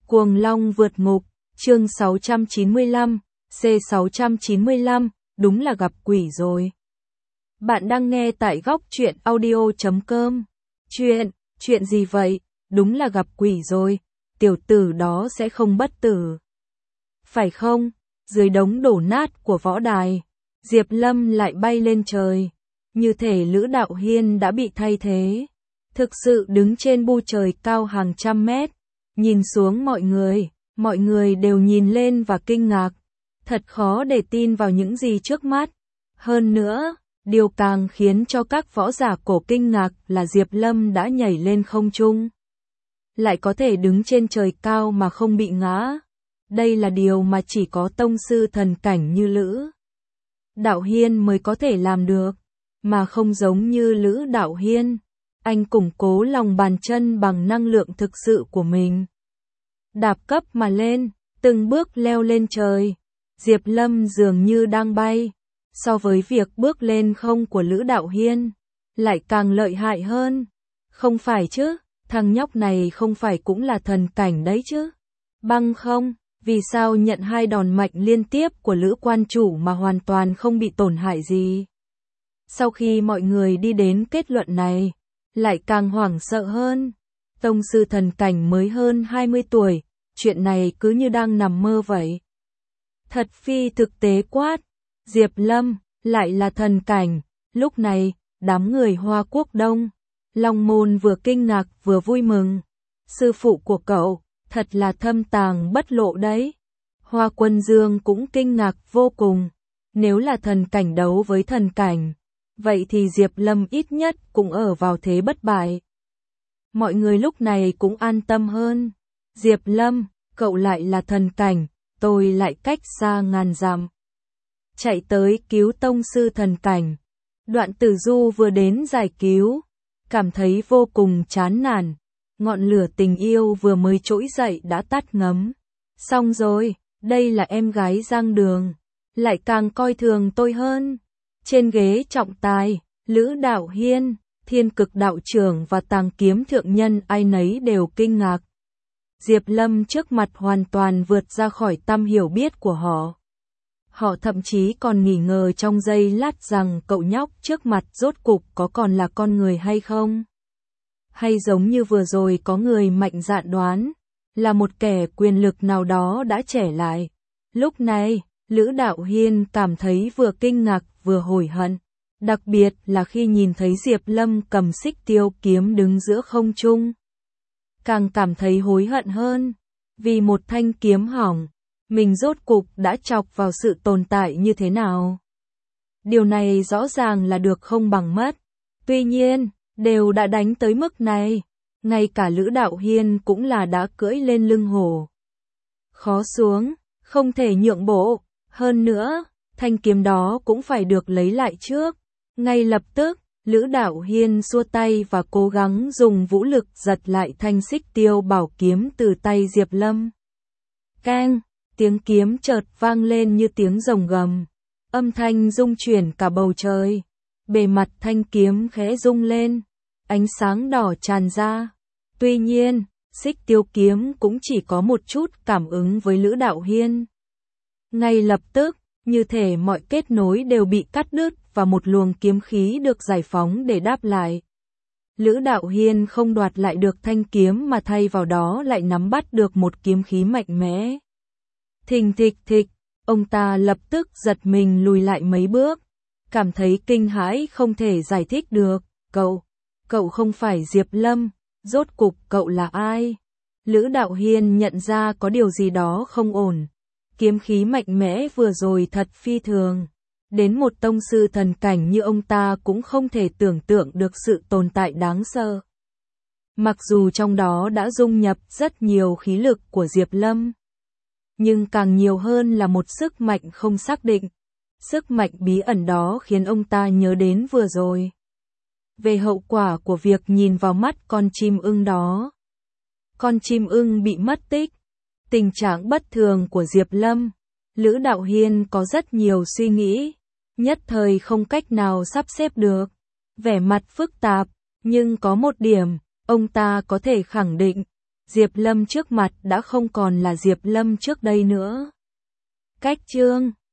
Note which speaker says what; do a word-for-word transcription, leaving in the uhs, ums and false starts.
Speaker 1: Cuồng Long vượt ngục, chương sáu trăm chín mươi lăm, C sáu trăm chín mươi lăm, đúng là gặp quỷ rồi. Bạn đang nghe tại góc truyện audio chấm com. Chuyện, chuyện gì vậy? Đúng là gặp quỷ rồi, tiểu tử đó sẽ không bất tử. Phải không? Dưới đống đổ nát của võ đài, Diệp Lâm lại bay lên trời. Như thể Lữ Đạo Hiên đã bị thay thế. Thực sự đứng trên bu trời cao hàng trăm mét. Nhìn xuống mọi người, mọi người đều nhìn lên và kinh ngạc. Thật khó để tin vào những gì trước mắt. Hơn nữa, điều càng khiến cho các võ giả cổ kinh ngạc là Diệp Lâm đã nhảy lên không trung. Lại có thể đứng trên trời cao mà không bị ngã. Đây là điều mà chỉ có tông sư thần cảnh như Lữ Đạo Hiên mới có thể làm được. Mà không giống như Lữ Đạo Hiên, anh củng cố lòng bàn chân bằng năng lượng thực sự của mình. Đạp cấp mà lên, từng bước leo lên trời. Diệp Lâm dường như đang bay. So với việc bước lên không của Lữ Đạo Hiên, lại càng lợi hại hơn. Không phải chứ, thằng nhóc này không phải cũng là thần cảnh đấy chứ. Băng không, vì sao nhận hai đòn mạnh liên tiếp của Lữ quan chủ mà hoàn toàn không bị tổn hại gì. Sau khi mọi người đi đến kết luận này, lại càng hoảng sợ hơn. Tông sư thần cảnh mới hơn hai mươi tuổi, chuyện này cứ như đang nằm mơ vậy. Thật phi thực tế quát. Diệp Lâm, lại là thần cảnh. Lúc này, đám người Hoa Quốc Đông, Long Môn vừa kinh ngạc vừa vui mừng. Sư phụ của cậu, thật là thâm tàng bất lộ đấy. Hoa Quân Dương cũng kinh ngạc vô cùng. Nếu là thần cảnh đấu với thần cảnh, vậy thì Diệp Lâm ít nhất cũng ở vào thế bất bại. Mọi người lúc này cũng an tâm hơn. Diệp Lâm, cậu lại là thần cảnh, tôi lại cách xa ngàn dặm. Chạy tới cứu tông sư thần cảnh. Đoạn Tử Du vừa đến giải cứu, cảm thấy vô cùng chán nản. Ngọn lửa tình yêu vừa mới trỗi dậy đã tắt ngấm. Xong rồi, đây là em gái Giang Đường, lại càng coi thường tôi hơn. Trên ghế trọng tài, Lữ Đạo Hiên, Thiên Cực đạo trưởng và Tàng Kiếm thượng nhân ai nấy đều kinh ngạc. Diệp Lâm trước mặt hoàn toàn vượt ra khỏi tầm hiểu biết của họ. Họ thậm chí còn nghi ngờ trong giây lát rằng cậu nhóc trước mặt rốt cục có còn là con người hay không. Hay giống như vừa rồi có người mạnh dạn đoán, là một kẻ quyền lực nào đó đã trẻ lại. Lúc này, Lữ Đạo Hiên cảm thấy vừa kinh ngạc vừa hối hận. Đặc biệt là khi nhìn thấy Diệp Lâm cầm xích tiêu kiếm đứng giữa không trung. Càng cảm thấy hối hận hơn. Vì một thanh kiếm hỏng, mình rốt cục đã chọc vào sự tồn tại như thế nào. Điều này rõ ràng là được không bằng mất. Tuy nhiên, đều đã đánh tới mức này. Ngay cả Lữ Đạo Hiên cũng là đã cưỡi lên lưng hổ. Khó xuống, không thể nhượng bộ. Hơn nữa, thanh kiếm đó cũng phải được lấy lại trước. Ngay lập tức, Lữ Đạo Hiên xua tay và cố gắng dùng vũ lực giật lại thanh xích tiêu bảo kiếm từ tay Diệp Lâm. Keng, tiếng kiếm chợt vang lên như tiếng rồng gầm. Âm thanh rung chuyển cả bầu trời. Bề mặt thanh kiếm khẽ rung lên. Ánh sáng đỏ tràn ra. Tuy nhiên, xích tiêu kiếm cũng chỉ có một chút cảm ứng với Lữ Đạo Hiên. Ngay lập tức, như thể mọi kết nối đều bị cắt đứt và một luồng kiếm khí được giải phóng để đáp lại. Lữ Đạo Hiên không đoạt lại được thanh kiếm mà thay vào đó lại nắm bắt được một kiếm khí mạnh mẽ. Thình thịch thịch, ông ta lập tức giật mình lùi lại mấy bước, cảm thấy kinh hãi không thể giải thích được. Cậu, cậu không phải Diệp Lâm, rốt cục cậu là ai? Lữ Đạo Hiên nhận ra có điều gì đó không ổn. Kiếm khí mạnh mẽ vừa rồi thật phi thường. Đến một tông sư thần cảnh như ông ta cũng không thể tưởng tượng được sự tồn tại đáng sợ. Mặc dù trong đó đã dung nhập rất nhiều khí lực của Diệp Lâm, nhưng càng nhiều hơn là một sức mạnh không xác định. Sức mạnh bí ẩn đó khiến ông ta nhớ đến vừa rồi. Về hậu quả của việc nhìn vào mắt con chim ưng đó. Con chim ưng bị mất tích. Tình trạng bất thường của Diệp Lâm. Lữ Đạo Hiên có rất nhiều suy nghĩ. Nhất thời không cách nào sắp xếp được. Vẻ mặt phức tạp. Nhưng có một điểm, ông ta có thể khẳng định. Diệp Lâm trước mặt đã không còn là Diệp Lâm trước đây nữa. Cách chương